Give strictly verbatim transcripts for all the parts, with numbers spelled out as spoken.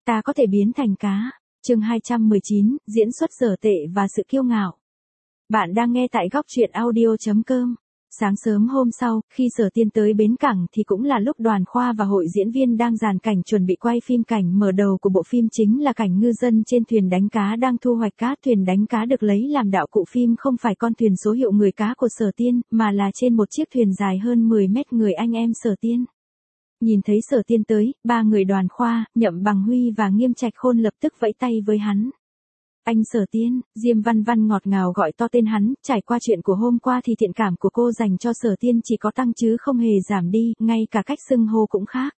Ta có thể biến thành cá. Chương hai trăm mười chín, diễn xuất dở tệ và sự kiêu ngạo. Bạn đang nghe tại góc truyện audio chấm com. Sáng sớm hôm sau, khi Sở Tiên tới bến cảng thì cũng là lúc Đoàn Khoa và hội diễn viên đang dàn cảnh chuẩn bị quay phim. Cảnh mở đầu của bộ phim chính là cảnh ngư dân trên thuyền đánh cá đang thu hoạch cá. Thuyền đánh cá được lấy làm đạo cụ phim không phải con thuyền số hiệu người cá của Sở Tiên, mà là trên một chiếc thuyền dài hơn mười mét. Người anh em Sở Tiên nhìn thấy Sở Tiên tới, ba người Đoàn Khoa, Nhậm Bằng Huy và Nghiêm Trạch Khôn lập tức vẫy tay với hắn. Anh Sở Tiên, Diêm Văn Văn ngọt ngào gọi to tên hắn. Trải qua chuyện của hôm qua thì thiện cảm của cô dành cho Sở Tiên chỉ có tăng chứ không hề giảm đi, ngay cả cách xưng hô cũng khác.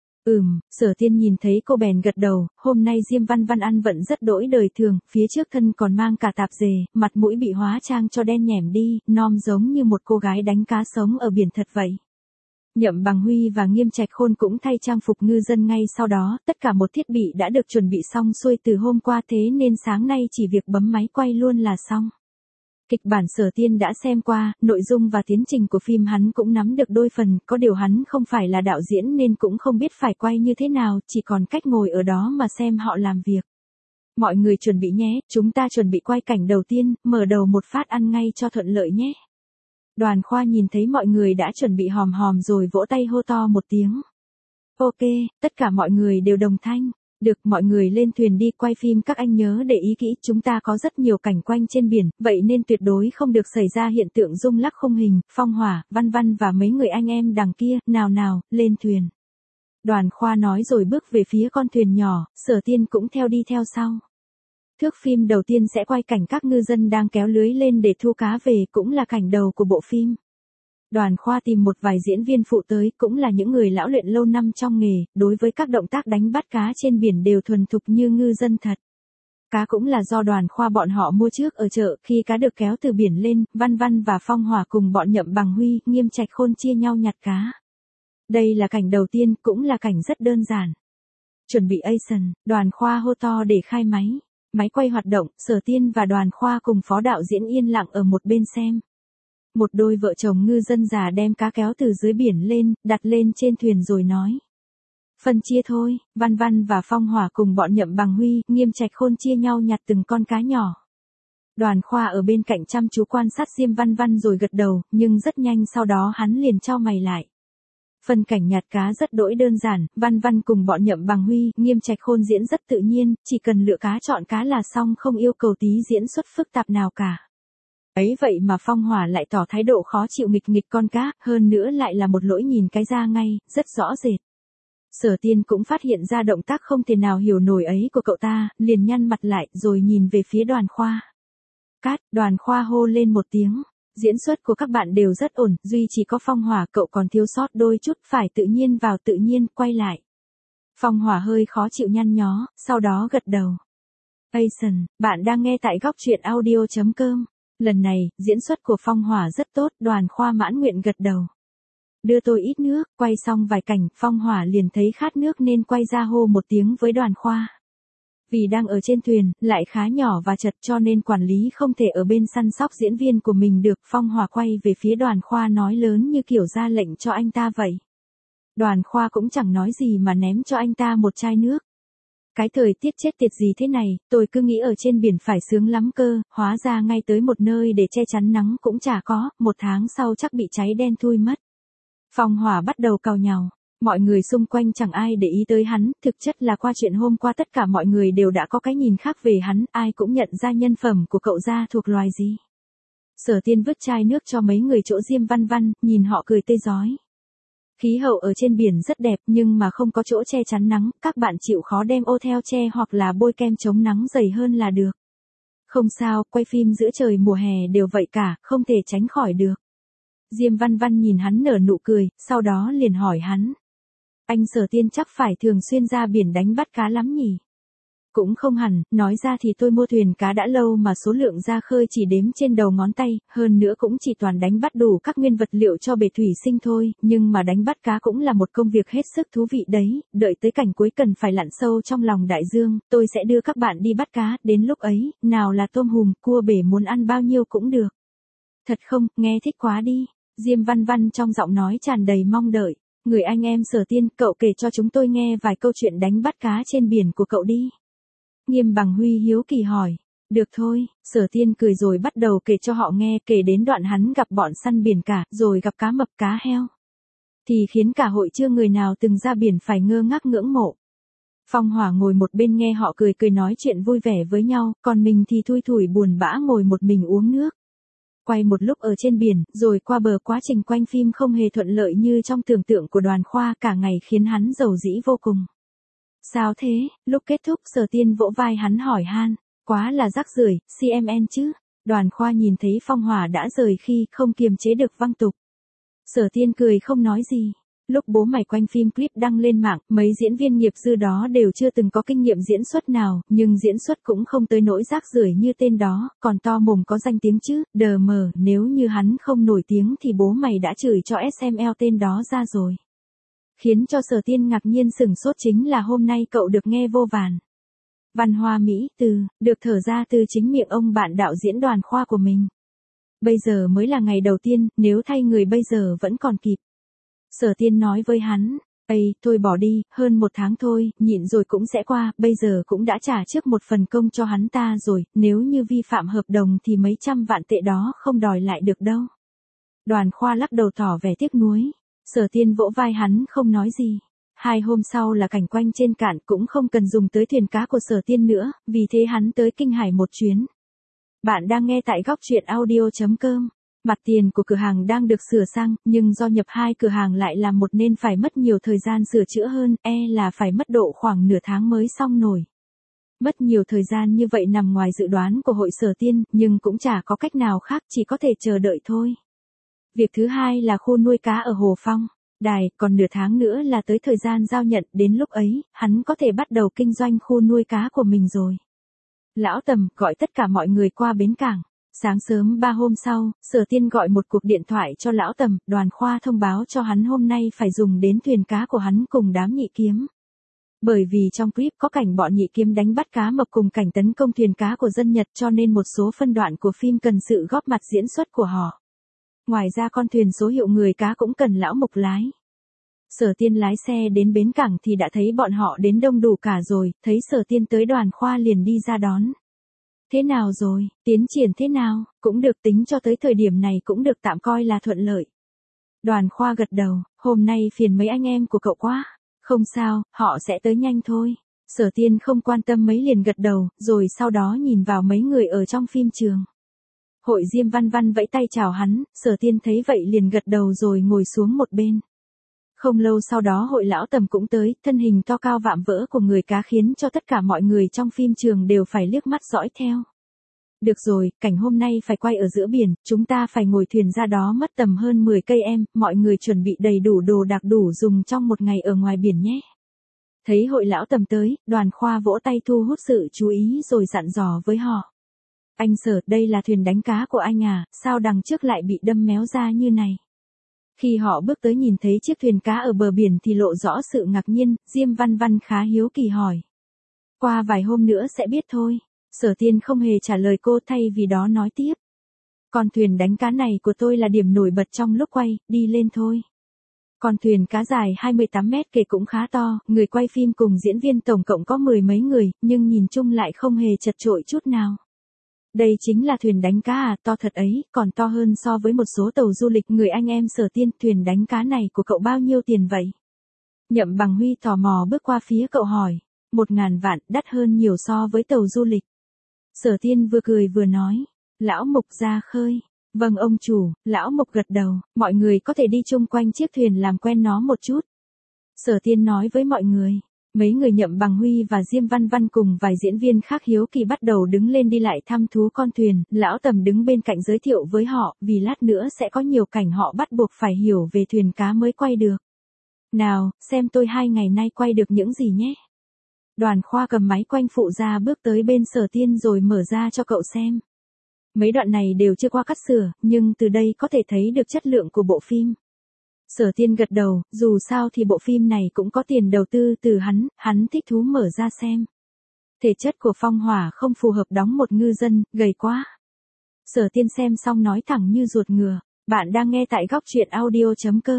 Ừm, Sở Tiên nhìn thấy cô bèn gật đầu. Hôm nay Diêm Văn Văn ăn vận rất đỗi đời thường, phía trước thân còn mang cả tạp dề, mặt mũi bị hóa trang cho đen nhẻm đi, nom giống như một cô gái đánh cá sống ở biển thật vậy. Nhậm Bằng Huy và Nghiêm Trạch Khôn cũng thay trang phục ngư dân ngay sau đó. Tất cả một thiết bị đã được chuẩn bị xong xuôi từ hôm qua, thế nên sáng nay chỉ việc bấm máy quay luôn là xong. Kịch bản Sở Tiên đã xem qua, nội dung và tiến trình của phim hắn cũng nắm được đôi phần, có điều hắn không phải là đạo diễn nên cũng không biết phải quay như thế nào, chỉ còn cách ngồi ở đó mà xem họ làm việc. Mọi người chuẩn bị nhé, chúng ta chuẩn bị quay cảnh đầu tiên, mở đầu một phát ăn ngay cho thuận lợi nhé. Đoàn Khoa nhìn thấy mọi người đã chuẩn bị hòm hòm rồi vỗ tay hô to một tiếng. Ok, tất cả mọi người đều đồng thanh. Được, mọi người lên thuyền đi quay phim. Các anh nhớ để ý kỹ, chúng ta có rất nhiều cảnh quanh trên biển, vậy nên tuyệt đối không được xảy ra hiện tượng rung lắc khung hình. Phong Hỏa, Văn Văn và mấy người anh em đằng kia, nào nào, lên thuyền. Đoàn Khoa nói rồi bước về phía con thuyền nhỏ, Sở Tiên cũng theo đi theo sau. Thước phim đầu tiên sẽ quay cảnh các ngư dân đang kéo lưới lên để thu cá về, cũng là cảnh đầu của bộ phim. Đoàn Khoa tìm một vài diễn viên phụ tới, cũng là những người lão luyện lâu năm trong nghề, đối với các động tác đánh bắt cá trên biển đều thuần thục như ngư dân thật. Cá cũng là do Đoàn Khoa bọn họ mua trước ở chợ. Khi cá được kéo từ biển lên, Văn Văn và Phong Hỏa cùng bọn Nhậm Bằng Huy, Nghiêm Trạch Khôn chia nhau nhặt cá. Đây là cảnh đầu tiên, cũng là cảnh rất đơn giản. Chuẩn bị action, Đoàn Khoa hô to để khai máy. Máy quay hoạt động, Sở Tiên và Đoàn Khoa cùng phó đạo diễn yên lặng ở một bên xem. Một đôi vợ chồng ngư dân già đem cá kéo từ dưới biển lên, đặt lên trên thuyền rồi nói. Phân chia thôi. Văn Văn và Phong Hỏa cùng bọn Nhậm Bằng Huy, Nghiêm Trạch Khôn chia nhau nhặt từng con cá nhỏ. Đoàn Khoa ở bên cạnh chăm chú quan sát Diêm Văn Văn rồi gật đầu, nhưng rất nhanh sau đó hắn liền chau mày lại. Phần cảnh nhặt cá rất đỗi đơn giản, Văn Văn cùng bọn Nhậm Bằng Huy, Nghiêm Trạch Khôn diễn rất tự nhiên, chỉ cần lựa cá chọn cá là xong, không yêu cầu tí diễn xuất phức tạp nào cả. Ấy vậy mà Phong Hỏa lại tỏ thái độ khó chịu nghịch nghịch con cá, hơn nữa lại là một lỗi nhìn cái ra ngay, rất rõ rệt. Sở Tiên cũng phát hiện ra động tác không thể nào hiểu nổi ấy của cậu ta, liền nhăn mặt lại rồi nhìn về phía Đoàn Khoa. Cát, Đoàn Khoa hô lên một tiếng. Diễn xuất của các bạn đều rất ổn, duy chỉ có Phong Hỏa cậu còn thiếu sót đôi chút, phải tự nhiên vào tự nhiên, quay lại. Phong Hỏa hơi khó chịu nhăn nhó, sau đó gật đầu. Action, bạn đang nghe tại góc truyện audio chấm com. Lần này, diễn xuất của Phong Hỏa rất tốt, Đoàn Khoa mãn nguyện gật đầu. Đưa tôi ít nước, quay xong vài cảnh, Phong Hỏa liền thấy khát nước nên quay ra hô một tiếng với Đoàn Khoa. Vì đang ở trên thuyền, lại khá nhỏ và chật cho nên quản lý không thể ở bên săn sóc diễn viên của mình được. Phong Hỏa quay về phía Đoàn Khoa nói lớn như kiểu ra lệnh cho anh ta vậy. Đoàn Khoa cũng chẳng nói gì mà ném cho anh ta một chai nước. Cái thời tiết chết tiệt gì thế này, tôi cứ nghĩ ở trên biển phải sướng lắm cơ, hóa ra ngay tới một nơi để che chắn nắng cũng chả có, một tháng sau chắc bị cháy đen thui mất. Phong Hỏa bắt đầu càu nhàu. Mọi người xung quanh chẳng ai để ý tới hắn, thực chất là qua chuyện hôm qua tất cả mọi người đều đã có cái nhìn khác về hắn, ai cũng nhận ra nhân phẩm của cậu ra thuộc loài gì. Sở Tiên vứt chai nước cho mấy người chỗ Diêm Văn Văn, nhìn họ cười tươi rói. Khí hậu ở trên biển rất đẹp nhưng mà không có chỗ che chắn nắng, các bạn chịu khó đem ô theo che hoặc là bôi kem chống nắng dày hơn là được. Không sao, quay phim giữa trời mùa hè đều vậy cả, không thể tránh khỏi được. Diêm Văn Văn nhìn hắn nở nụ cười, sau đó liền hỏi hắn. Anh Sở Tiên chắc phải thường xuyên ra biển đánh bắt cá lắm nhỉ? Cũng không hẳn, nói ra thì tôi mua thuyền cá đã lâu mà số lượng ra khơi chỉ đếm trên đầu ngón tay, hơn nữa cũng chỉ toàn đánh bắt đủ các nguyên vật liệu cho bể thủy sinh thôi, nhưng mà đánh bắt cá cũng là một công việc hết sức thú vị đấy, đợi tới cảnh cuối cần phải lặn sâu trong lòng đại dương, tôi sẽ đưa các bạn đi bắt cá, đến lúc ấy, nào là tôm hùm, cua bể muốn ăn bao nhiêu cũng được. Thật không, nghe thích quá đi, Diêm Văn Văn trong giọng nói tràn đầy mong đợi. Người anh em Sở Tiên, cậu kể cho chúng tôi nghe vài câu chuyện đánh bắt cá trên biển của cậu đi. Nghiêm Bằng Huy hiếu kỳ hỏi. Được thôi, Sở Tiên cười rồi bắt đầu kể cho họ nghe, kể đến đoạn hắn gặp bọn săn biển cả, rồi gặp cá mập cá heo. Thì khiến cả hội chưa người nào từng ra biển phải ngơ ngác ngưỡng mộ. Phong Hỏa ngồi một bên nghe họ cười cười nói chuyện vui vẻ với nhau, còn mình thì thui thủi buồn bã ngồi một mình uống nước. Quay một lúc ở trên biển, rồi qua bờ, quá trình quanh phim không hề thuận lợi như trong tưởng tượng của Đoàn Khoa, cả ngày khiến hắn rầu rĩ vô cùng. Sao thế? Lúc kết thúc Sở Tiên vỗ vai hắn hỏi han. Quá là rác rưởi, xê em en chứ. Đoàn Khoa nhìn thấy Phong Hỏa đã rời khi không kiềm chế được văng tục. Sở Tiên cười không nói gì. Lúc bố mày quanh phim clip đăng lên mạng, mấy diễn viên nghiệp dư đó đều chưa từng có kinh nghiệm diễn xuất nào, nhưng diễn xuất cũng không tới nỗi rác rưởi như tên đó, còn to mồm có danh tiếng chứ, đờ mờ, nếu như hắn không nổi tiếng thì bố mày đã chửi cho ét em lờ tên đó ra rồi. Khiến cho Sở Tiên ngạc nhiên sửng sốt chính là hôm nay cậu được nghe vô vàn văn hoa Mỹ từ, được thở ra từ chính miệng ông bạn đạo diễn Đoàn Khoa của mình. Bây giờ mới là ngày đầu tiên, nếu thay người bây giờ vẫn còn kịp. Sở Tiên nói với hắn, ây, thôi bỏ đi, hơn một tháng thôi, nhịn rồi cũng sẽ qua, bây giờ cũng đã trả trước một phần công cho hắn ta rồi, nếu như vi phạm hợp đồng thì mấy trăm vạn tệ đó không đòi lại được đâu. Đoàn Khoa lắc đầu tỏ vẻ tiếc nuối. Sở Tiên vỗ vai hắn không nói gì. Hai hôm sau là cảnh quanh trên cạn, cũng không cần dùng tới thuyền cá của Sở Tiên nữa, vì thế hắn tới Kinh Hải một chuyến. Bạn đang nghe tại góc truyện audio chấm com. Mặt tiền của cửa hàng đang được sửa sang, nhưng do nhập hai cửa hàng lại làm một nên phải mất nhiều thời gian sửa chữa hơn, e là phải mất độ khoảng nửa tháng mới xong nổi. Mất nhiều thời gian như vậy nằm ngoài dự đoán của hội Sở Tiên, nhưng cũng chả có cách nào khác, chỉ có thể chờ đợi thôi. Việc thứ hai là khu nuôi cá ở Hồ Phong Đài, còn nửa tháng nữa là tới thời gian giao nhận, đến lúc ấy, hắn có thể bắt đầu kinh doanh khu nuôi cá của mình rồi. Lão Tầm gọi tất cả mọi người qua bến cảng. Sáng sớm ba hôm sau, Sở Tiên gọi một cuộc điện thoại cho Lão Tầm, Đoàn Khoa thông báo cho hắn hôm nay phải dùng đến thuyền cá của hắn cùng đám nhị kiếm. Bởi vì trong clip có cảnh bọn nhị kiếm đánh bắt cá mập cùng cảnh tấn công thuyền cá của dân Nhật, cho nên một số phân đoạn của phim cần sự góp mặt diễn xuất của họ. Ngoài ra con thuyền số hiệu người cá cũng cần Lão Mục lái. Sở Tiên lái xe đến bến cảng thì đã thấy bọn họ đến đông đủ cả rồi, thấy Sở Tiên tới Đoàn Khoa liền đi ra đón. Thế nào rồi, tiến triển thế nào, cũng được, tính cho tới thời điểm này cũng được tạm coi là thuận lợi. Đoàn Khoa gật đầu, hôm nay phiền mấy anh em của cậu quá. Không sao, họ sẽ tới nhanh thôi. Sở Tiên không quan tâm mấy liền gật đầu, rồi sau đó nhìn vào mấy người ở trong phim trường. Hội Diêm Văn Văn vẫy tay chào hắn, Sở Tiên thấy vậy liền gật đầu rồi ngồi xuống một bên. Không lâu sau đó hội Lão Tầm cũng tới, thân hình to cao vạm vỡ của người cá khiến cho tất cả mọi người trong phim trường đều phải liếc mắt dõi theo. Được rồi, cảnh hôm nay phải quay ở giữa biển, chúng ta phải ngồi thuyền ra đó mất tầm hơn mười cây em, mọi người chuẩn bị đầy đủ đồ đạc đủ dùng trong một ngày ở ngoài biển nhé. Thấy hội Lão Tầm tới, Đoàn Khoa vỗ tay thu hút sự chú ý rồi dặn dò với họ. Anh Sở, đây là thuyền đánh cá của anh à, sao đằng trước lại bị đâm méo ra như này? Khi họ bước tới nhìn thấy chiếc thuyền cá ở bờ biển thì lộ rõ sự ngạc nhiên, Diêm Văn Văn khá hiếu kỳ hỏi. Qua vài hôm nữa sẽ biết thôi. Sở Tiên không hề trả lời cô, thay vì đó nói tiếp. Con thuyền đánh cá này của tôi là điểm nổi bật trong lúc quay, đi lên thôi. Con thuyền cá dài hai mươi tám mét kề cũng khá to, người quay phim cùng diễn viên tổng cộng có mười mấy người, nhưng nhìn chung lại không hề chật chội chút nào. Đây chính là thuyền đánh cá à, to thật ấy, còn to hơn so với một số tàu du lịch. Người anh em Sở Tiên, thuyền đánh cá này của cậu bao nhiêu tiền vậy? Nhậm Bằng Huy tò mò bước qua phía cậu hỏi. Một ngàn vạn, đắt hơn nhiều so với tàu du lịch. Sở Tiên vừa cười vừa nói. Lão Mục ra khơi. Vâng ông chủ, Lão Mục gật đầu, mọi người có thể đi chung quanh chiếc thuyền làm quen nó một chút. Sở Tiên nói với mọi người. Mấy người Nhậm Bằng Huy và Diêm Văn Văn cùng vài diễn viên khác hiếu kỳ bắt đầu đứng lên đi lại thăm thú con thuyền, Lão Tầm đứng bên cạnh giới thiệu với họ, vì lát nữa sẽ có nhiều cảnh họ bắt buộc phải hiểu về thuyền cá mới quay được. Nào, xem tôi hai ngày nay quay được những gì nhé. Đoàn Khoa cầm máy quanh phụ ra bước tới bên Sở Tiên rồi mở ra cho cậu xem. Mấy đoạn này đều chưa qua cắt sửa, nhưng từ đây có thể thấy được chất lượng của bộ phim. Sở Tiên gật đầu, dù sao thì bộ phim này cũng có tiền đầu tư từ hắn, hắn thích thú mở ra xem. Thể chất của Phong Hỏa không phù hợp đóng một ngư dân, gầy quá. Sở Tiên xem xong nói thẳng như ruột ngựa, bạn đang nghe tại góc truyện audio chấm com.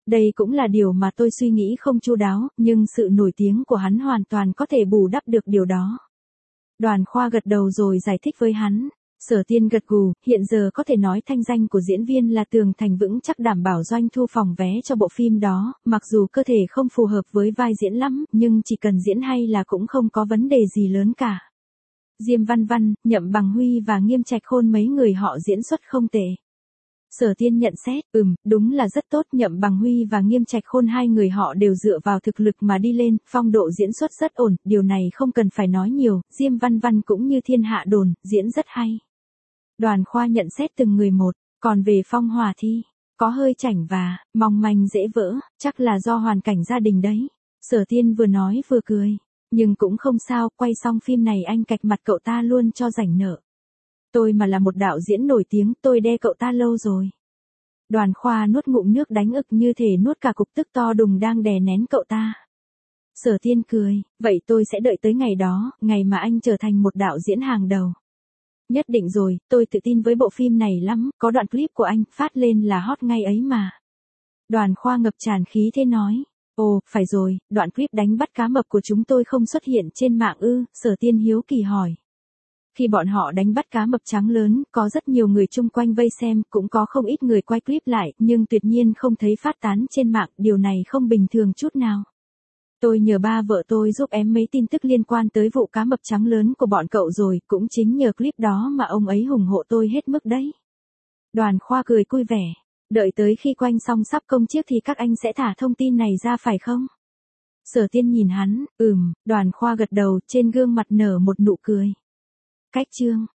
Đây cũng là điều mà tôi suy nghĩ không chu đáo, nhưng sự nổi tiếng của hắn hoàn toàn có thể bù đắp được điều đó. Đoàn Khoa gật đầu rồi giải thích với hắn. Sở Tiên gật gù, hiện giờ có thể nói thanh danh của diễn viên là tường thành vững chắc đảm bảo doanh thu phòng vé cho bộ phim đó, mặc dù cơ thể không phù hợp với vai diễn lắm, nhưng chỉ cần diễn hay là cũng không có vấn đề gì lớn cả. Diêm Văn Văn, Nhậm Bằng Huy và Nghiêm Trạch Khôn mấy người họ diễn xuất không tệ. Sở Tiên nhận xét, ừm, đúng là rất tốt, Nhậm Bằng Huy và Nghiêm Trạch Khôn hai người họ đều dựa vào thực lực mà đi lên, phong độ diễn xuất rất ổn, điều này không cần phải nói nhiều, Diêm Văn Văn cũng như thiên hạ đồn, diễn rất hay. Đoàn Khoa nhận xét từng người một, còn về Phong Hòa Thi, có hơi chảnh và, mong manh dễ vỡ, chắc là do hoàn cảnh gia đình đấy. Sở Tiên vừa nói vừa cười, nhưng cũng không sao, quay xong phim này anh cạch mặt cậu ta luôn cho rảnh nợ. Tôi mà là một đạo diễn nổi tiếng, tôi đe cậu ta lâu rồi. Đoàn Khoa nuốt ngụm nước đánh ực như thể nuốt cả cục tức to đùng đang đè nén cậu ta. Sở Tiên cười, vậy tôi sẽ đợi tới ngày đó, ngày mà anh trở thành một đạo diễn hàng đầu. Nhất định rồi, tôi tự tin với bộ phim này lắm, có đoạn clip của anh phát lên là hot ngay ấy mà. Đoàn Khoa ngập tràn khí thế nói, ồ, phải rồi, đoạn clip đánh bắt cá mập của chúng tôi không xuất hiện trên mạng ư, Sở Tiên hiếu kỳ hỏi. Khi bọn họ đánh bắt cá mập trắng lớn, có rất nhiều người chung quanh vây xem, cũng có không ít người quay clip lại, nhưng tuyệt nhiên không thấy phát tán trên mạng, điều này không bình thường chút nào. Tôi nhờ ba vợ tôi giúp em mấy tin tức liên quan tới vụ cá mập trắng lớn của bọn cậu rồi, cũng chính nhờ clip đó mà ông ấy ủng hộ tôi hết mức đấy. Đoàn Khoa cười vui vẻ, đợi tới khi quanh xong sắp công chiếc thì các anh sẽ thả thông tin này ra phải không? Sở Tiên nhìn hắn, ừm, Đoàn Khoa gật đầu, trên gương mặt nở một nụ cười. Cách chương